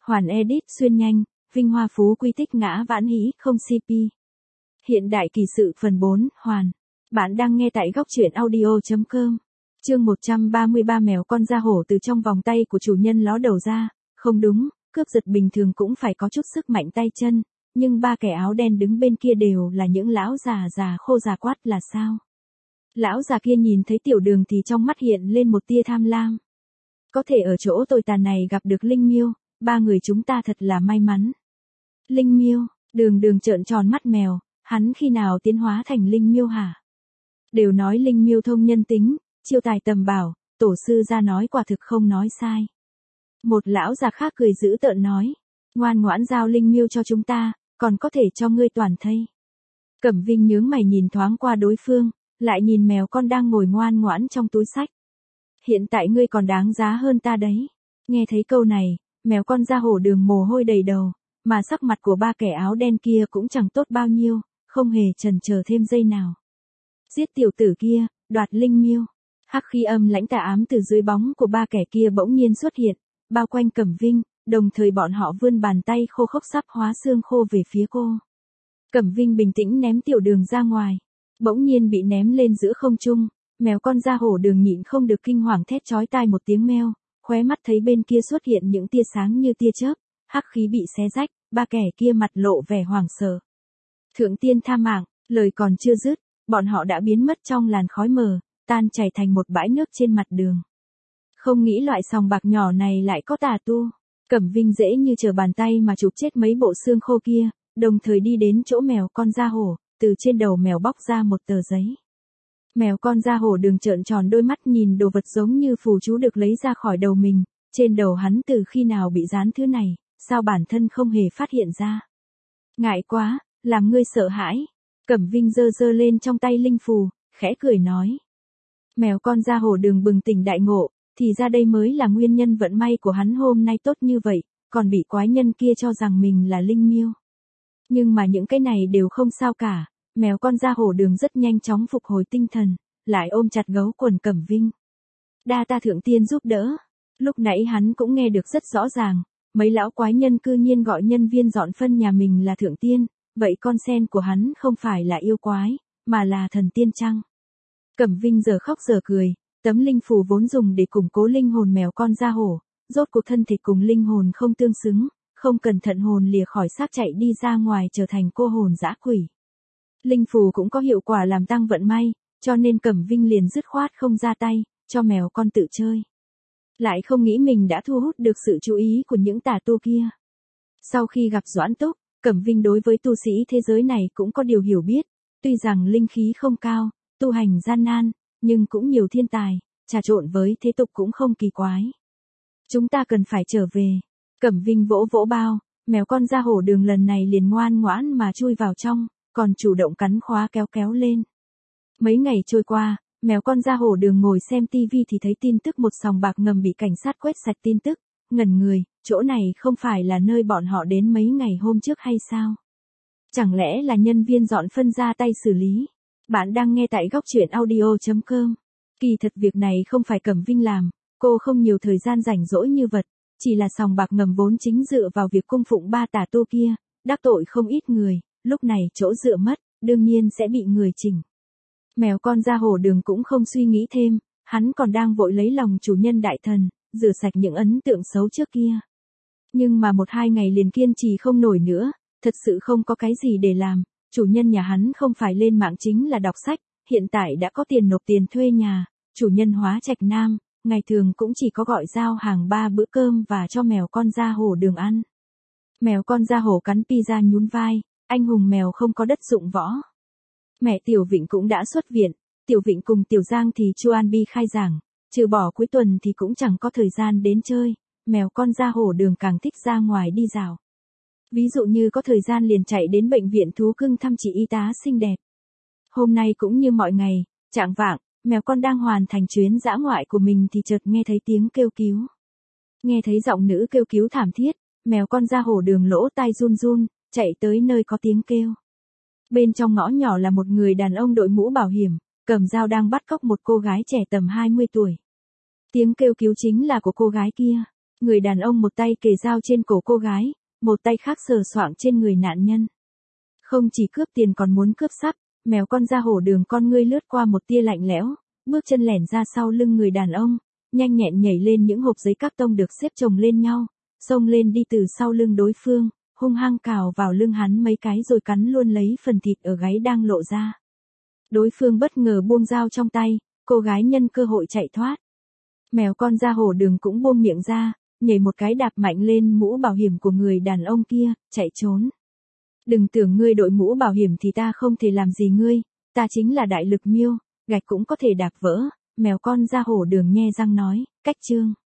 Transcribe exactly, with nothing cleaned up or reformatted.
Hoàn edit xuyên nhanh, vinh hoa phú quý tích ngã vãn hĩ không xê pê. Hiện đại kỳ sự phần bốn, Hoàn. Bạn đang nghe tại góc truyện audio chấm com. Chương một trăm ba mươi ba mèo con da hổ từ trong vòng tay của chủ nhân ló đầu ra, không đúng, cướp giật bình thường cũng phải có chút sức mạnh tay chân, nhưng ba kẻ áo đen đứng bên kia đều là những lão già già khô già quát là sao? Lão già kia nhìn thấy Tiểu Đường thì trong mắt hiện lên một tia tham lam. Có thể ở chỗ tồi tàn này gặp được Linh Miêu, ba người chúng ta thật là may mắn. Linh Miêu, Đường Đường trợn tròn mắt mèo, hắn khi nào tiến hóa thành Linh Miêu hả? Đều nói Linh Miêu thông nhân tính, chiêu tài tầm bảo, tổ sư ra nói quả thực không nói sai. Một lão già khác cười giễu tợn nói, ngoan ngoãn giao Linh Miêu cho chúng ta, còn có thể cho ngươi toàn thây. Cẩm Vinh nhướng mày nhìn thoáng qua đối phương, lại nhìn mèo con đang ngồi ngoan ngoãn trong túi xách. Hiện tại ngươi còn đáng giá hơn ta đấy. Nghe thấy câu này, mèo con da hổ Đường mồ hôi đầy đầu, mà sắc mặt của ba kẻ áo đen kia cũng chẳng tốt bao nhiêu, không hề chần chờ thêm giây nào. Giết tiểu tử kia, đoạt Linh Miêu. Hắc khí âm lãnh tà ám từ dưới bóng của ba kẻ kia bỗng nhiên xuất hiện, bao quanh Cẩm Vinh, đồng thời bọn họ vươn bàn tay khô khốc sắp hóa xương khô về phía cô. Cẩm Vinh bình tĩnh ném Tiểu Đường ra ngoài, bỗng nhiên bị ném lên giữa không trung, mèo con da hổ Đường nhịn không được kinh hoàng thét chói tai một tiếng meo, khóe mắt thấy bên kia xuất hiện những tia sáng như tia chớp, hắc khí bị xé rách, ba kẻ kia mặt lộ vẻ hoảng sợ. Thượng tiên tha mạng, lời còn chưa dứt, bọn họ đã biến mất trong làn khói mờ, tan chảy thành một bãi nước trên mặt đường. Không nghĩ loại sòng bạc nhỏ này lại có tà tu. Cẩm Vinh dễ như trở bàn tay mà chụp chết mấy bộ xương khô kia, đồng thời đi đến chỗ mèo con da hổ, từ trên đầu mèo bóc ra một tờ giấy. Mèo con da hổ Đường trợn tròn đôi mắt nhìn đồ vật giống như phù chú được lấy ra khỏi đầu mình, trên đầu hắn từ khi nào bị dán thứ này, sao bản thân không hề phát hiện ra. Ngại quá, làm ngươi sợ hãi. Cẩm Vinh giơ giơ lên trong tay linh phù, khẽ cười nói. Mèo con da hổ Đường bừng tỉnh đại ngộ, thì ra đây mới là nguyên nhân vận may của hắn hôm nay tốt như vậy, còn bị quái nhân kia cho rằng mình là Linh Miêu. Nhưng mà những cái này đều không sao cả, mèo con da hổ Đường rất nhanh chóng phục hồi tinh thần, lại ôm chặt gấu quần Cẩm Vinh. Đa ta thượng tiên giúp đỡ. Lúc nãy hắn cũng nghe được rất rõ ràng, mấy lão quái nhân cư nhiên gọi nhân viên dọn phân nhà mình là thượng tiên, vậy con sen của hắn không phải là yêu quái, mà là thần tiên chăng? Cẩm Vinh giờ khóc giờ cười, tấm linh phù vốn dùng để củng cố linh hồn mèo con da hổ, rốt cuộc thân thể cùng linh hồn không tương xứng, không cẩn thận hồn lìa khỏi xác chạy đi ra ngoài trở thành cô hồn dã quỷ. Linh phù cũng có hiệu quả làm tăng vận may, cho nên Cẩm Vinh liền dứt khoát không ra tay, cho mèo con tự chơi. Lại không nghĩ mình đã thu hút được sự chú ý của những tà tu kia. Sau khi gặp Doãn Túc, Cẩm Vinh đối với tu sĩ thế giới này cũng có điều hiểu biết, tuy rằng linh khí không cao, tu hành gian nan, nhưng cũng nhiều thiên tài, trà trộn với thế tục cũng không kỳ quái. Chúng ta cần phải trở về. Cẩm Vinh vỗ vỗ bao, mèo con da hổ Đường lần này liền ngoan ngoãn mà chui vào trong, còn chủ động cắn khóa kéo kéo lên. Mấy ngày trôi qua, mèo con da hổ Đường ngồi xem tivi thì thấy tin tức một sòng bạc ngầm bị cảnh sát quét sạch tin tức, ngẩn người, chỗ này không phải là nơi bọn họ đến mấy ngày hôm trước hay sao? Chẳng lẽ là nhân viên dọn phân ra tay xử lý? Bạn đang nghe tại góc truyện audio chấm com. Kỳ thật việc này không phải Cẩm Vinh làm, cô không nhiều thời gian rảnh rỗi như vật, chỉ là sòng bạc ngầm vốn chính dựa vào việc cung phụng ba tà tu kia, đắc tội không ít người, lúc này chỗ dựa mất, đương nhiên sẽ bị người chỉnh. Mèo con da hổ Đường cũng không suy nghĩ thêm, hắn còn đang vội lấy lòng chủ nhân đại thần, rửa sạch những ấn tượng xấu trước kia. Nhưng mà một hai ngày liền kiên trì không nổi nữa, thật sự không có cái gì để làm, chủ nhân nhà hắn không phải lên mạng chính là đọc sách, hiện tại đã có tiền nộp tiền thuê nhà, chủ nhân Hóa Trạch Nam, ngày thường cũng chỉ có gọi giao hàng ba bữa cơm và cho mèo con da hổ Đường ăn. Mèo con da hổ cắn pizza nhún vai, anh hùng mèo không có đất dụng võ. Mẹ Tiểu Vịnh cũng đã xuất viện, Tiểu Vịnh cùng Tiểu Giang thì Chuan Bi khai giảng, trừ bỏ cuối tuần thì cũng chẳng có thời gian đến chơi, mèo con da hổ Đường càng thích ra ngoài đi dạo. Ví dụ như có thời gian liền chạy đến bệnh viện thú cưng thăm chị y tá xinh đẹp. Hôm nay cũng như mọi ngày, chạng vạng, mèo con đang hoàn thành chuyến dã ngoại của mình thì chợt nghe thấy tiếng kêu cứu. Nghe thấy giọng nữ kêu cứu thảm thiết, mèo con da hổ Đường lỗ tai run run, chạy tới nơi có tiếng kêu. Bên trong ngõ nhỏ là một người đàn ông đội mũ bảo hiểm, cầm dao đang bắt cóc một cô gái trẻ tầm hai mươi tuổi. Tiếng kêu cứu chính là của cô gái kia. Người đàn ông một tay kề dao trên cổ cô gái, một tay khác sờ soạng trên người nạn nhân. Không chỉ cướp tiền còn muốn cướp sắp, mèo con da hổ đường con ngươi lướt qua một tia lạnh lẽo, bước chân lẻn ra sau lưng người đàn ông, nhanh nhẹn nhảy lên những hộp giấy các tông được xếp chồng lên nhau, xông lên đi từ sau lưng đối phương, hung hăng cào vào lưng hắn mấy cái rồi cắn luôn lấy phần thịt ở gáy đang lộ ra. Đối phương bất ngờ buông dao trong tay, cô gái nhân cơ hội chạy thoát. Mèo con da hổ đường cũng buông miệng ra, nhảy một cái đạp mạnh lên mũ bảo hiểm của người đàn ông kia, chạy trốn. Đừng tưởng ngươi đội mũ bảo hiểm thì ta không thể làm gì ngươi, ta chính là đại lực miêu, gạch cũng có thể đạp vỡ, mèo con da hổ đường nhe răng nói, cách chương.